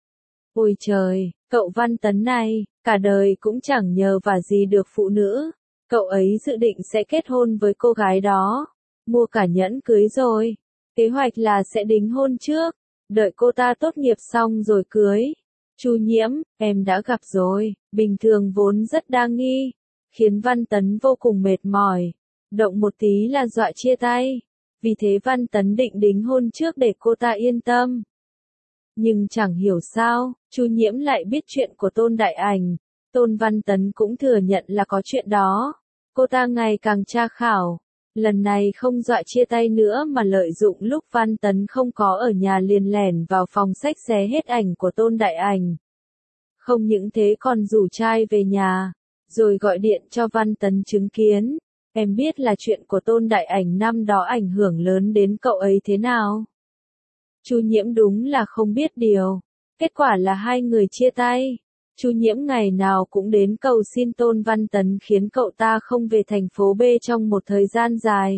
S1: Ôi trời, cậu Văn Tấn này, cả đời cũng chẳng nhờ vả gì được phụ nữ. Cậu ấy dự định sẽ kết hôn với cô gái đó, mua cả nhẫn cưới rồi. Kế hoạch là sẽ đính hôn trước, đợi cô ta tốt nghiệp xong rồi cưới. Chu Nhiễm, em đã gặp rồi, bình thường vốn rất đa nghi, khiến Văn Tấn vô cùng mệt mỏi. Động một tí là dọa chia tay. Vì thế Văn Tấn định đính hôn trước để cô ta yên tâm. Nhưng chẳng hiểu sao, Chu Nhiễm lại biết chuyện của Tôn Đại Ảnh. Tôn Văn Tấn cũng thừa nhận là có chuyện đó. Cô ta ngày càng tra khảo. Lần này không dọa chia tay nữa mà lợi dụng lúc Văn Tấn không có ở nhà liền lẻn vào phòng sách xé hết ảnh của Tôn Đại Ảnh. Không những thế còn rủ trai về nhà, rồi gọi điện cho Văn Tấn chứng kiến. Em biết là chuyện của Tôn Đại Ảnh năm đó ảnh hưởng lớn đến cậu ấy thế nào? Chu Nhiễm đúng là không biết điều. Kết quả là hai người chia tay. Chu Nhiễm ngày nào cũng đến cầu xin Tôn Văn Tấn khiến cậu ta không về thành phố B trong một thời gian dài.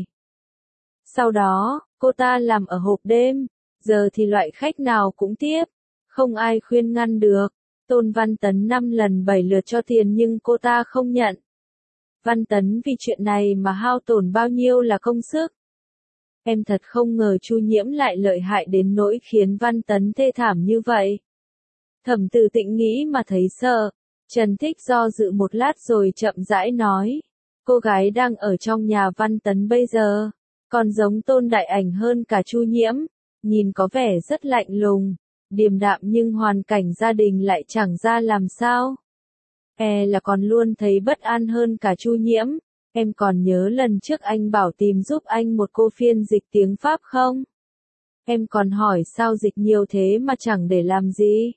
S1: Sau đó, cô ta làm ở hộp đêm, giờ thì loại khách nào cũng tiếp, không ai khuyên ngăn được. Tôn Văn Tấn năm lần bảy lượt cho tiền nhưng cô ta không nhận. Văn Tấn vì chuyện này mà hao tổn bao nhiêu là công sức. Em thật không ngờ Chu Nhiễm lại lợi hại đến nỗi khiến Văn Tấn thê thảm như vậy. Thẩm Từ Tịnh nghĩ mà thấy sợ. Trần Thích do dự một lát rồi chậm rãi nói. Cô gái đang ở trong nhà Văn Tấn bây giờ, còn giống Tôn Đại Ảnh hơn cả Chu Nhiễm. Nhìn có vẻ rất lạnh lùng, điềm đạm nhưng hoàn cảnh gia đình lại chẳng ra làm sao. E là còn luôn thấy bất an hơn cả Chu Nhiễm. Em còn nhớ lần trước anh bảo tìm giúp anh một cô phiên dịch tiếng Pháp không? Em còn hỏi sao dịch nhiều thế mà chẳng để làm gì?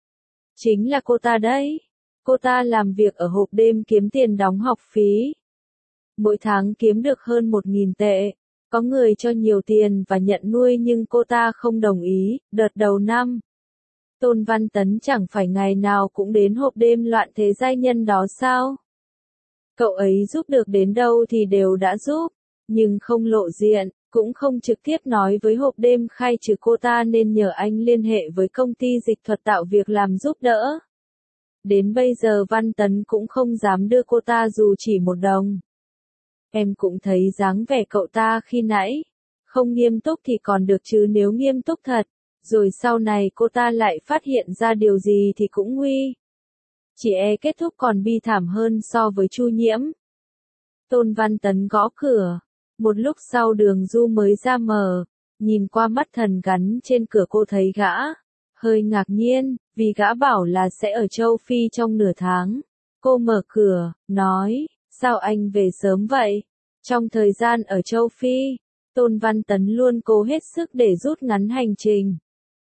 S1: Chính là cô ta đấy. Cô ta làm việc ở hộp đêm kiếm tiền đóng học phí. Mỗi tháng kiếm được hơn một nghìn tệ. Có người cho nhiều tiền và nhận nuôi nhưng cô ta không đồng ý. Đợt đầu năm, Tôn Văn Tấn chẳng phải ngày nào cũng đến hộp đêm loạn thế giai nhân đó sao? Cậu ấy giúp được đến đâu thì đều đã giúp, nhưng không lộ diện, cũng không trực tiếp nói với hộp đêm khai trừ cô ta nên nhờ anh liên hệ với công ty dịch thuật tạo việc làm giúp đỡ. Đến bây giờ Văn Tấn cũng không dám đưa cô ta dù chỉ một đồng. Em cũng thấy dáng vẻ cậu ta khi nãy, không nghiêm túc thì còn được chứ nếu nghiêm túc thật, rồi sau này cô ta lại phát hiện ra điều gì thì cũng nguy. Chỉ e kết thúc còn bi thảm hơn so với Chu Nhiễm. Tôn Văn Tấn gõ cửa. Một lúc sau Đường Du mới ra mở, nhìn qua mắt thần gắn trên cửa cô thấy gã. Hơi ngạc nhiên, vì gã bảo là sẽ ở châu Phi trong nửa tháng. Cô mở cửa, nói, sao anh về sớm vậy? Trong thời gian ở châu Phi, Tôn Văn Tấn luôn cố hết sức để rút ngắn hành trình.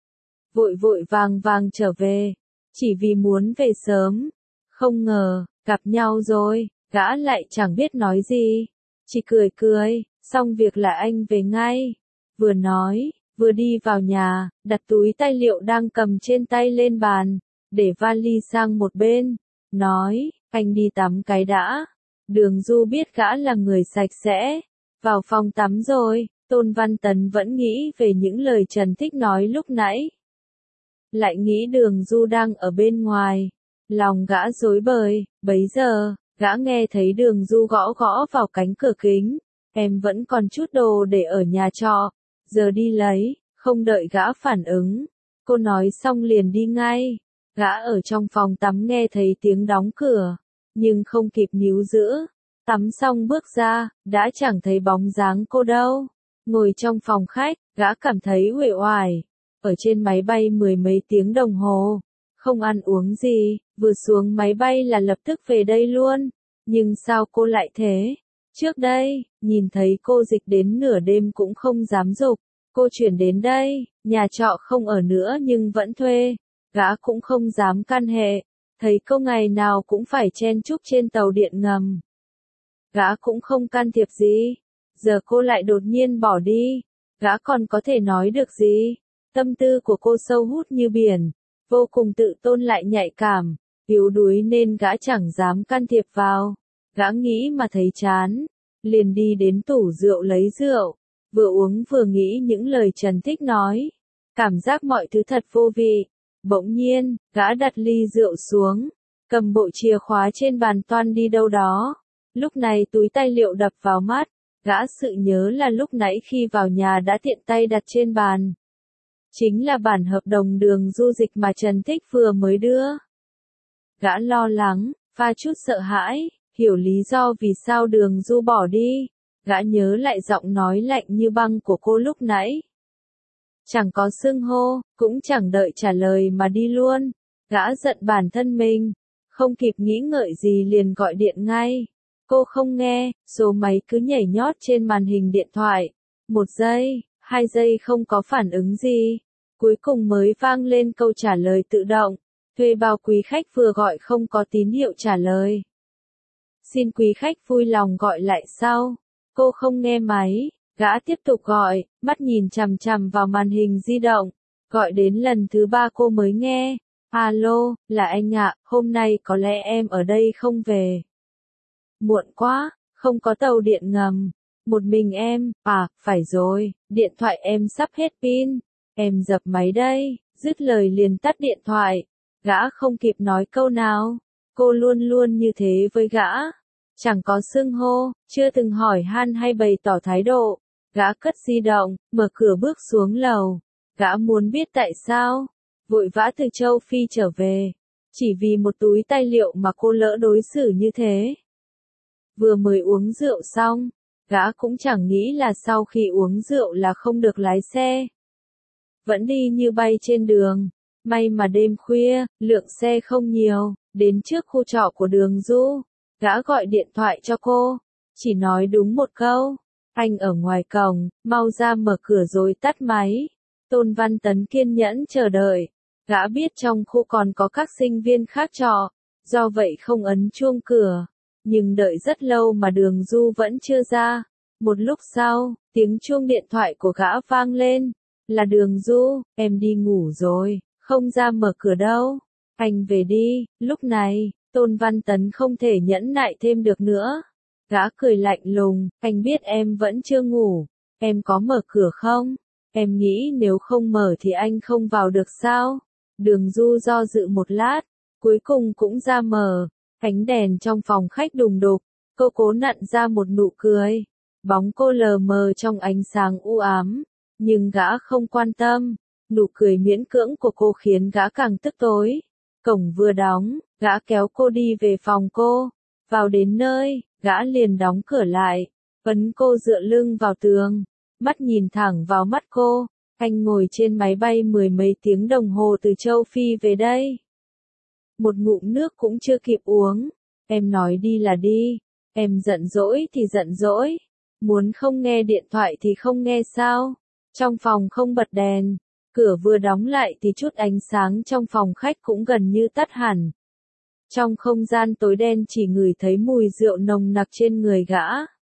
S1: Vội vội vàng vàng trở về, chỉ vì muốn về sớm. Không ngờ, gặp nhau rồi, gã lại chẳng biết nói gì. Chỉ cười cười, xong việc là anh về ngay. Vừa nói, vừa đi vào nhà, đặt túi tài liệu đang cầm trên tay lên bàn, để vali sang một bên. Nói, anh đi tắm cái đã. Đường Du biết gã là người sạch sẽ. Vào phòng tắm rồi, Tôn Văn Tấn vẫn nghĩ về những lời Trần Thích nói lúc nãy. Lại nghĩ Đường Du đang ở bên ngoài. Lòng gã rối bời, bấy giờ, gã nghe thấy Đường Du gõ gõ vào cánh cửa kính. Em vẫn còn chút đồ để ở nhà trọ, giờ đi lấy, không đợi gã phản ứng. Cô nói xong liền đi ngay. Gã ở trong phòng tắm nghe thấy tiếng đóng cửa, nhưng không kịp níu giữ. Tắm xong bước ra, đã chẳng thấy bóng dáng cô đâu. Ngồi trong phòng khách, gã cảm thấy uể oải. Ở trên máy bay mười mấy tiếng đồng hồ, không ăn uống gì, vừa xuống máy bay là lập tức về đây luôn. Nhưng sao cô lại thế? Trước đây, nhìn thấy cô dịch đến nửa đêm cũng không dám dục. Cô chuyển đến đây, nhà trọ không ở nữa nhưng vẫn thuê. Gã cũng không dám can hệ. Thấy cô ngày nào cũng phải chen chúc trên tàu điện ngầm. Gã cũng không can thiệp gì. Giờ cô lại đột nhiên bỏ đi. Gã còn có thể nói được gì? Tâm tư của cô sâu hút như biển. Vô cùng tự tôn lại nhạy cảm. Yếu đuối nên gã chẳng dám can thiệp vào. Gã nghĩ mà thấy chán. Liền đi đến tủ rượu lấy rượu. Vừa uống vừa nghĩ những lời Trần Thích nói. Cảm giác mọi thứ thật vô vị. Bỗng nhiên, gã đặt ly rượu xuống. Cầm bộ chìa khóa trên bàn toan đi đâu đó. Lúc này túi tài liệu đập vào mắt. Gã sự nhớ là lúc nãy khi vào nhà đã tiện tay đặt trên bàn. Chính là bản hợp đồng Đường Du dịch mà Trần Thích vừa mới đưa. Gã lo lắng, pha chút sợ hãi, hiểu lý do vì sao Đường Du bỏ đi. Gã nhớ lại giọng nói lạnh như băng của cô lúc nãy. Chẳng có xưng hô, cũng chẳng đợi trả lời mà đi luôn. Gã giận bản thân mình, không kịp nghĩ ngợi gì liền gọi điện ngay. Cô không nghe, số máy cứ nhảy nhót trên màn hình điện thoại. Một giây, hai giây không có phản ứng gì. Cuối cùng mới vang lên câu trả lời tự động. Thuê bao quý khách vừa gọi không có tín hiệu trả lời. Xin quý khách vui lòng gọi lại sau. Cô không nghe máy, gã tiếp tục gọi, mắt nhìn chằm chằm vào màn hình di động. Gọi đến lần thứ ba cô mới nghe. Alo, là anh ạ, hôm nay có lẽ em ở đây không về. Muộn quá, không có tàu điện ngầm. Một mình em, à, phải rồi, điện thoại em sắp hết pin. Em dập máy đây, dứt lời liền tắt điện thoại. Gã không kịp nói câu nào. Cô luôn luôn như thế với gã. Chẳng có xưng hô, chưa từng hỏi han hay bày tỏ thái độ. Gã cất di động, mở cửa bước xuống lầu. Gã muốn biết tại sao. Vội vã từ châu Phi trở về. Chỉ vì một túi tài liệu mà cô lỡ đối xử như thế. Vừa mới uống rượu xong, gã cũng chẳng nghĩ là sau khi uống rượu là không được lái xe. Vẫn đi như bay trên đường. May mà đêm khuya, lượng xe không nhiều, đến trước khu trọ của Đường Du. Gã gọi điện thoại cho cô, chỉ nói đúng một câu. Anh ở ngoài cổng, mau ra mở cửa rồi tắt máy. Tôn Văn Tấn kiên nhẫn chờ đợi. Gã biết trong khu còn có các sinh viên khác trọ, do vậy không ấn chuông cửa. Nhưng đợi rất lâu mà Đường Du vẫn chưa ra. Một lúc sau, tiếng chuông điện thoại của gã vang lên. Là Đường Du, em đi ngủ rồi, không ra mở cửa đâu. Anh về đi. Lúc này, Tôn Văn Tấn không thể nhẫn nại thêm được nữa. Gã cười lạnh lùng, anh biết em vẫn chưa ngủ. Em có mở cửa không? Em nghĩ nếu không mở thì anh không vào được sao? Đường Du do dự một lát, cuối cùng cũng ra mở. Ánh đèn trong phòng khách đùng đục, cô cố nặn ra một nụ cười. Bóng cô lờ mờ trong ánh sáng u ám, nhưng gã không quan tâm. Nụ cười miễn cưỡng của cô khiến gã càng tức tối. Cổng vừa đóng, gã kéo cô đi về phòng cô. Vào đến nơi, gã liền đóng cửa lại, ấn cô dựa lưng vào tường, mắt nhìn thẳng vào mắt cô. Anh ngồi trên máy bay mười mấy tiếng đồng hồ từ châu Phi về đây. Một ngụm nước cũng chưa kịp uống. Em nói đi là đi. Em giận dỗi thì giận dỗi. Muốn không nghe điện thoại thì không nghe sao. Trong phòng không bật đèn. Cửa vừa đóng lại thì chút ánh sáng trong phòng khách cũng gần như tắt hẳn. Trong không gian tối đen chỉ ngửi thấy mùi rượu nồng nặc trên người gã.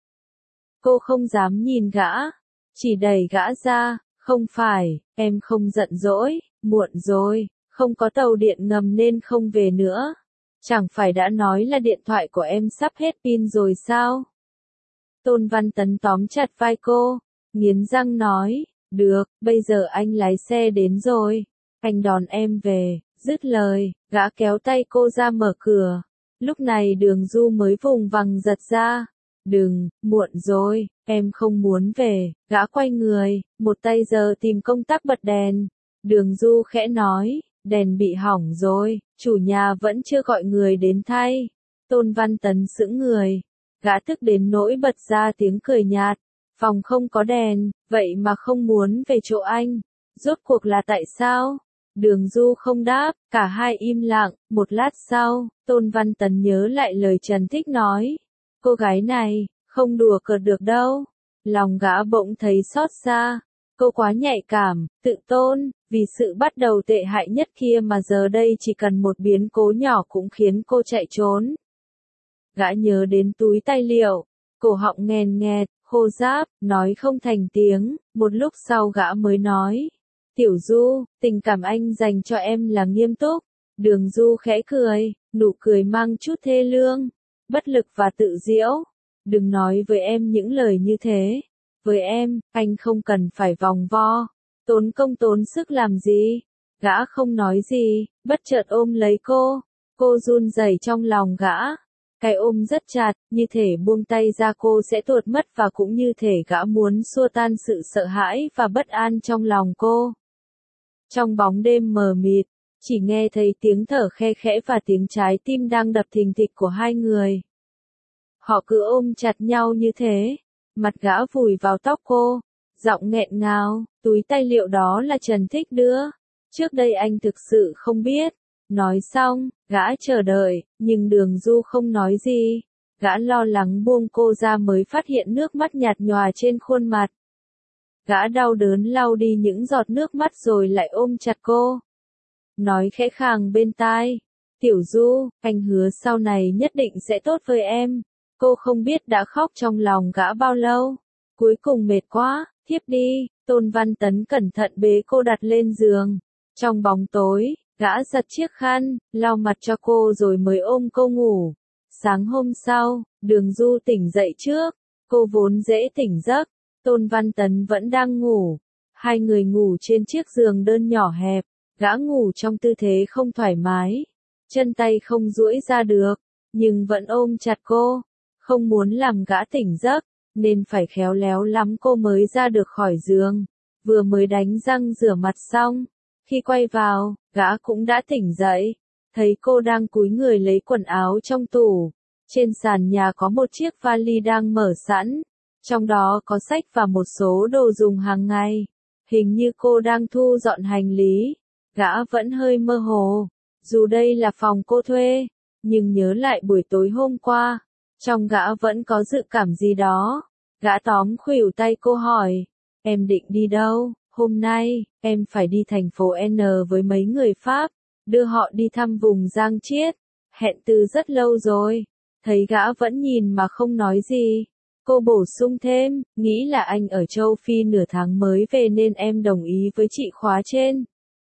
S1: Cô không dám nhìn gã. Chỉ đẩy gã ra. Không phải, em không giận dỗi, muộn rồi, không có tàu điện ngầm nên không về nữa. Chẳng phải đã nói là điện thoại của em sắp hết pin rồi sao? Tôn Văn Tấn tóm chặt vai cô, nghiến răng nói, được, bây giờ anh lái xe đến rồi, anh đón em về. Dứt lời, gã kéo tay cô ra mở cửa. Lúc này Đường Du mới vùng vằng giật ra. Đừng, muộn rồi, em không muốn về. Gã quay người, một tay giơ tìm công tắc bật đèn. Đường Du khẽ nói, đèn bị hỏng rồi, chủ nhà vẫn chưa gọi người đến thay. Tôn Văn Tấn sững người, gã tức đến nỗi bật ra tiếng cười nhạt. Phòng không có đèn, vậy mà không muốn về chỗ anh. Rốt cuộc là tại sao? Đường Du không đáp, cả hai im lặng. Một lát sau, Tôn Văn Tấn nhớ lại lời Trần Thích nói. Cô gái này, không đùa cợt được đâu. Lòng gã bỗng thấy xót xa. Cô quá nhạy cảm, tự tôn, vì sự bắt đầu tệ hại nhất kia mà giờ đây chỉ cần một biến cố nhỏ cũng khiến cô chạy trốn. Gã nhớ đến túi tài liệu, cổ họng nghèn nghẹt, khô ráp, nói không thành tiếng. Một lúc sau gã mới nói, Tiểu Du, tình cảm anh dành cho em là nghiêm túc. Đường Du khẽ cười, nụ cười mang chút thê lương, bất lực và tự diễu. Đừng nói với em những lời như thế. Với em, anh không cần phải vòng vo, tốn công tốn sức làm gì. Gã không nói gì, bất chợt ôm lấy cô. Cô run rẩy trong lòng gã. Cái ôm rất chặt, như thể buông tay ra cô sẽ tuột mất và cũng như thể gã muốn xua tan sự sợ hãi và bất an trong lòng cô. Trong bóng đêm mờ mịt, chỉ nghe thấy tiếng thở khe khẽ và tiếng trái tim đang đập thình thịch của hai người. Họ cứ ôm chặt nhau như thế, mặt gã vùi vào tóc cô, giọng nghẹn ngào, túi tài liệu đó là Trần Thích đưa. Trước đây anh thực sự không biết. Nói xong, gã chờ đợi, nhưng Đường Du không nói gì. Gã lo lắng buông cô ra mới phát hiện nước mắt nhạt nhòa trên khuôn mặt. Gã đau đớn lau đi những giọt nước mắt rồi lại ôm chặt cô. Nói khẽ khàng bên tai, Tiểu Du, anh hứa sau này nhất định sẽ tốt với em. Cô không biết đã khóc trong lòng gã bao lâu. Cuối cùng mệt quá, thiếp đi. Tôn Văn Tấn cẩn thận bế cô đặt lên giường. Trong bóng tối, gã giật chiếc khăn, lau mặt cho cô rồi mới ôm cô ngủ. Sáng hôm sau, Đường Du tỉnh dậy trước. Cô vốn dễ tỉnh giấc. Tôn Văn Tấn vẫn đang ngủ. Hai người ngủ trên chiếc giường đơn nhỏ hẹp. Gã ngủ trong tư thế không thoải mái. Chân tay không duỗi ra được, nhưng vẫn ôm chặt cô. Không muốn làm gã tỉnh giấc, nên phải khéo léo lắm cô mới ra được khỏi giường. Vừa mới đánh răng rửa mặt xong, khi quay vào, gã cũng đã tỉnh dậy. Thấy cô đang cúi người lấy quần áo trong tủ. Trên sàn nhà có một chiếc vali đang mở sẵn. Trong đó có sách và một số đồ dùng hàng ngày. Hình như cô đang thu dọn hành lý. Gã vẫn hơi mơ hồ. Dù đây là phòng cô thuê, nhưng nhớ lại buổi tối hôm qua. Trong gã vẫn có dự cảm gì đó. Gã tóm khuỷu tay cô hỏi, em định đi đâu? Hôm nay, em phải đi thành phố N với mấy người Pháp, đưa họ đi thăm vùng Giang Chiết. Hẹn từ rất lâu rồi. Thấy gã vẫn nhìn mà không nói gì. Cô bổ sung thêm, nghĩ là anh ở châu Phi nửa tháng mới về nên em đồng ý với chị khóa trên.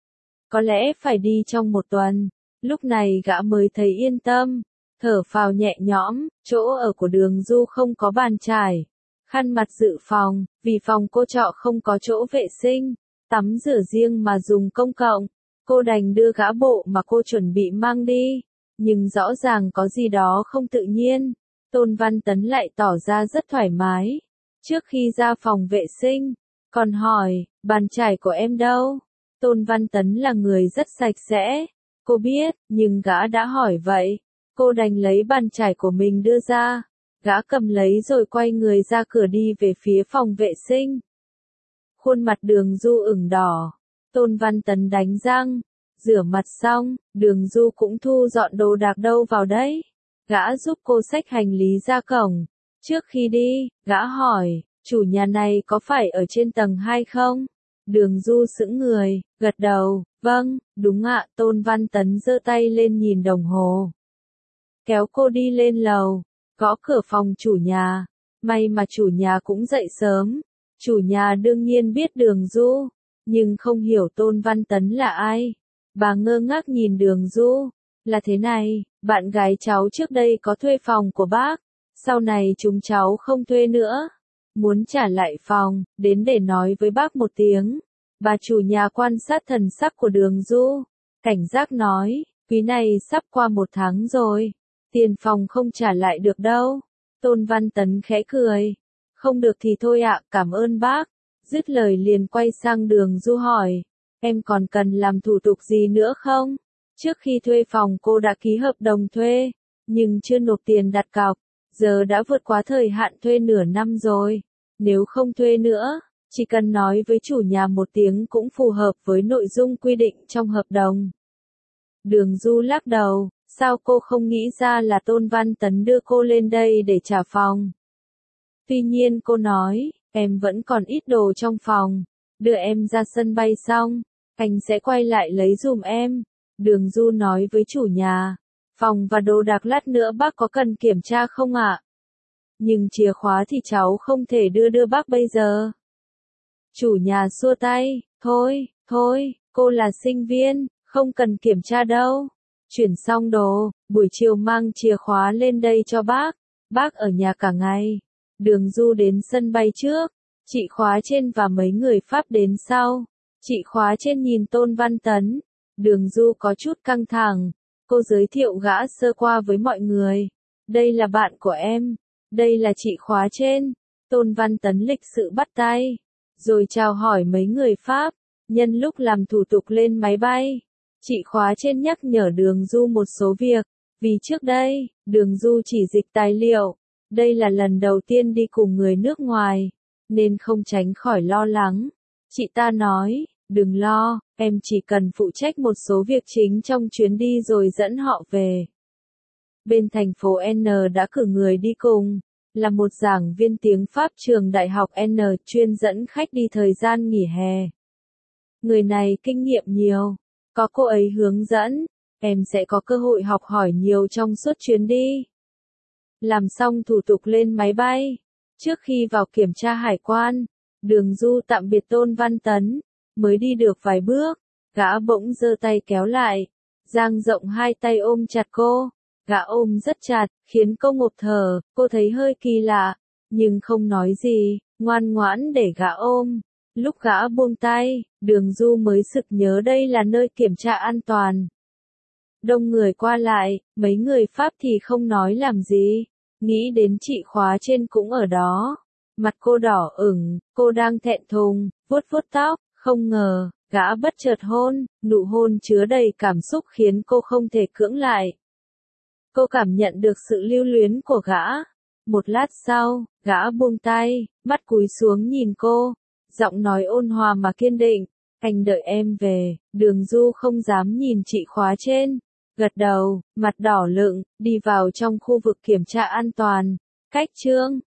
S1: Có lẽ phải đi trong một tuần. Lúc này gã mới thấy yên tâm. Thở phào nhẹ nhõm, chỗ ở của Đường Du không có bàn chải, khăn mặt dự phòng, vì phòng cô trọ không có chỗ vệ sinh, tắm rửa riêng mà dùng công cộng. Cô đành đưa gã bộ mà cô chuẩn bị mang đi, nhưng rõ ràng có gì đó không tự nhiên. Tôn Văn Tấn lại tỏ ra rất thoải mái. Trước khi ra phòng vệ sinh, còn hỏi, bàn chải của em đâu? Tôn Văn Tấn là người rất sạch sẽ. Cô biết, nhưng gã đã hỏi vậy. Cô đành lấy bàn chải của mình đưa ra. Gã cầm lấy rồi quay người ra cửa đi về phía phòng vệ sinh. Khuôn mặt Đường Du ửng đỏ. Tôn Văn Tấn đánh răng, rửa mặt xong, Đường Du cũng thu dọn đồ đạc đâu vào đấy. Gã giúp cô xách hành lý ra cổng. Trước khi đi, gã hỏi, chủ nhà này có phải ở trên tầng hai không? Đường Du sững người, gật đầu, vâng, đúng ạ. Tôn Văn Tấn giơ tay lên nhìn đồng hồ. Kéo cô đi lên lầu, gõ cửa phòng chủ nhà. May mà chủ nhà cũng dậy sớm. Chủ nhà đương nhiên biết Đường Du, nhưng không hiểu Tôn Văn Tấn là ai. Bà ngơ ngác nhìn Đường Du, là thế này, bạn gái cháu trước đây có thuê phòng của bác, sau này chúng cháu không thuê nữa. Muốn trả lại phòng, đến để nói với bác một tiếng. Bà chủ nhà quan sát thần sắc của Đường Du, cảnh giác nói, quý này sắp qua một tháng rồi, tiền phòng không trả lại được đâu. Tôn Văn Tấn khẽ cười, không được thì thôi ạ, cảm ơn bác. Dứt lời liền quay sang Đường Du hỏi, em còn cần làm thủ tục gì nữa không? Trước khi thuê phòng cô đã ký hợp đồng thuê, nhưng chưa nộp tiền đặt cọc, giờ đã vượt quá thời hạn thuê nửa năm rồi. Nếu không thuê nữa, chỉ cần nói với chủ nhà một tiếng cũng phù hợp với nội dung quy định trong hợp đồng. Đường Du lắc đầu, sao cô không nghĩ ra là Tôn Văn Tấn đưa cô lên đây để trả phòng? Tuy nhiên cô nói, em vẫn còn ít đồ trong phòng, đưa em ra sân bay xong, anh sẽ quay lại lấy dùm em. Đường Du nói với chủ nhà, phòng và đồ đạc lát nữa bác có cần kiểm tra không ạ? Nhưng chìa khóa thì cháu không thể đưa đưa bác bây giờ. Chủ nhà xua tay, thôi, thôi, cô là sinh viên, không cần kiểm tra đâu. Chuyển xong đồ, buổi chiều mang chìa khóa lên đây cho bác, bác ở nhà cả ngày. Đường Du đến sân bay trước, chị khóa trên và mấy người Pháp đến sau. Chị khóa trên nhìn Tôn Văn Tấn, Đường Du có chút căng thẳng, cô giới thiệu gã sơ qua với mọi người. Đây là bạn của em, đây là chị khóa trên. Tôn Văn Tấn lịch sự bắt tay, rồi chào hỏi mấy người Pháp, nhân lúc làm thủ tục lên máy bay. Chị khóa trên nhắc nhở Đường Du một số việc, vì trước đây, Đường Du chỉ dịch tài liệu. Đây là lần đầu tiên đi cùng người nước ngoài, nên không tránh khỏi lo lắng. Chị ta nói, đừng lo, em chỉ cần phụ trách một số việc chính trong chuyến đi rồi dẫn họ về. Bên thành phố N đã cử người đi cùng, là một giảng viên tiếng Pháp trường đại học N chuyên dẫn khách đi thời gian nghỉ hè. Người này kinh nghiệm nhiều, có cô ấy hướng dẫn, em sẽ có cơ hội học hỏi nhiều trong suốt chuyến đi. Làm xong thủ tục lên máy bay, trước khi vào kiểm tra hải quan, Đường Du tạm biệt Tôn Văn Tấn, mới đi được vài bước, gã bỗng giơ tay kéo lại, dang rộng hai tay ôm chặt cô. Gã ôm rất chặt, khiến cô ngộp thở, cô thấy hơi kỳ lạ, nhưng không nói gì, ngoan ngoãn để gã ôm. Lúc gã buông tay, Đường Du mới sực nhớ đây là nơi kiểm tra an toàn. Đông người qua lại, mấy người Pháp thì không nói làm gì, nghĩ đến chị khóa trên cũng ở đó. Mặt cô đỏ ửng, cô đang thẹn thùng, vuốt vuốt tóc, không ngờ, gã bất chợt hôn, nụ hôn chứa đầy cảm xúc khiến cô không thể cưỡng lại. Cô cảm nhận được sự lưu luyến của gã. Một lát sau, gã buông tay, mắt cúi xuống nhìn cô, giọng nói ôn hòa mà kiên định, anh đợi em về. Đường Du không dám nhìn chị khóa trên, gật đầu, mặt đỏ lựng, đi vào trong khu vực kiểm tra an toàn. Cách chương